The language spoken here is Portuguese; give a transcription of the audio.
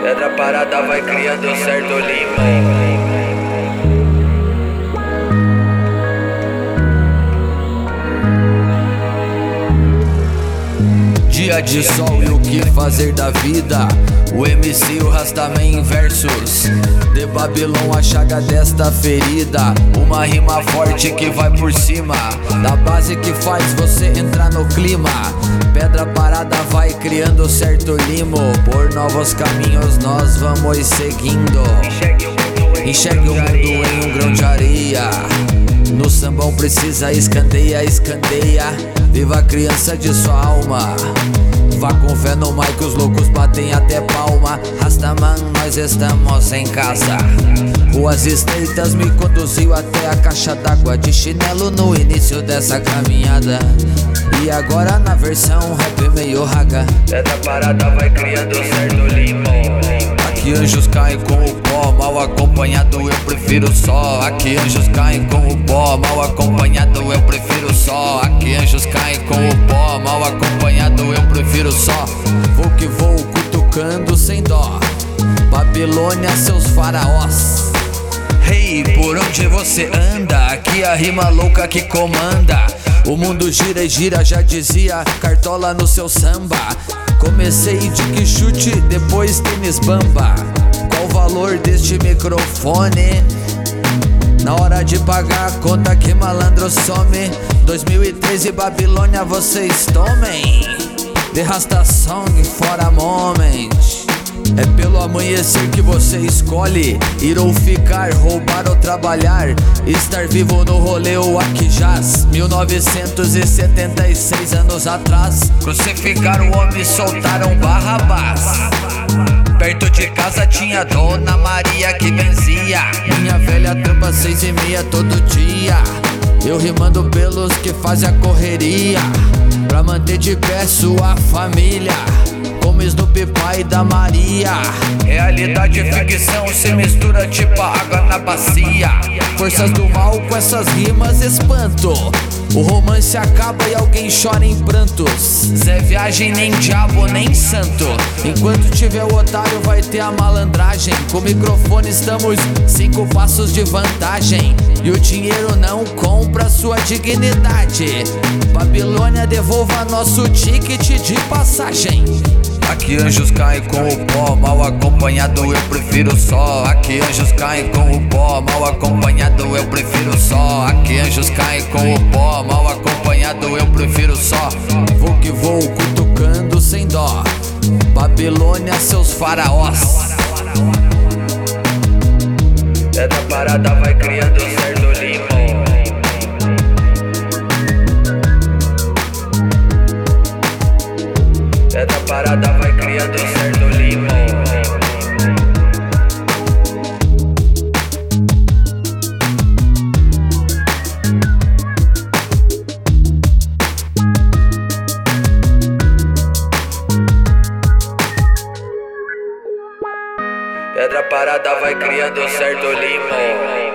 Pedra parada vai criando um certo limão. Dia de sol e o que fazer da vida. O MC e o Rastaman versus de Babylon, a chaga desta ferida. Uma rima forte que vai por cima da base que faz você entrar no clima. Pedra parada vai criando certo limo. Por novos caminhos nós vamos seguindo. Enxergue o mundo em um grão de areia. No sambão precisa escanteia, escanteia. Viva a criança de sua alma. Vá com fé no mic, os loucos batem até palma. Rastaman, nós estamos em casa. Ruas estreitas me conduziu até a caixa d'água. De chinelo no início dessa caminhada. E agora na versão rap meio raga. Pedra parada vai criando certo limão. Aqui anjos caem com o pó, mal acompanhado eu prefiro só. Aqui anjos caem com o pó, mal acompanhado eu prefiro só. Aqui anjos caem com o pó, mal acompanhado eu prefiro só. Vou que vou cutucando sem dó. Babilônia, seus faraós. Hey, por onde você anda? Aqui a rima louca que comanda. O mundo gira e gira, já dizia Cartola no seu samba. Comecei de que chute, depois tênis bamba. Qual o valor deste microfone? Na hora de pagar a conta que malandro some. 2013 Babilônia, vocês tomem. The Rasta Song for a moment. É pelo amanhecer que você escolhe ir ou ficar, roubar ou trabalhar. Estar vivo no rolê ou aqui jaz. 1976 anos atrás, crucificaram o homem e soltaram Barrabás. Perto de casa tinha Dona Maria que benzia. Minha velha tampa 6:30 todo dia. Eu rimando pelos que fazem a correria pra manter de pé sua família. Como Snoopy, pai da Maria. Realidade e ficção se mistura tipo água na bacia. Forças do mal com essas rimas espanto. O romance acaba e alguém chora em prantos. Zé Viagem nem diabo nem santo. Enquanto tiver o otário vai ter a malandragem. Com o microfone estamos 5 passos de vantagem. E o dinheiro não compra sua dignidade. Babilônia, devolva nosso ticket de passagem. Aqui anjos caem com o pó, mal acompanhado eu prefiro só. Aqui anjos caem com o pó, mal acompanhado eu prefiro só. Aqui anjos caem com o pó, mal acompanhado eu prefiro só. Vou que vou cutucando sem dó. Babilônia, seus faraós. Pedra parada vai criando certo limão. Pedra parada vai criando certo limão. Pedra parada vai criando certo limão.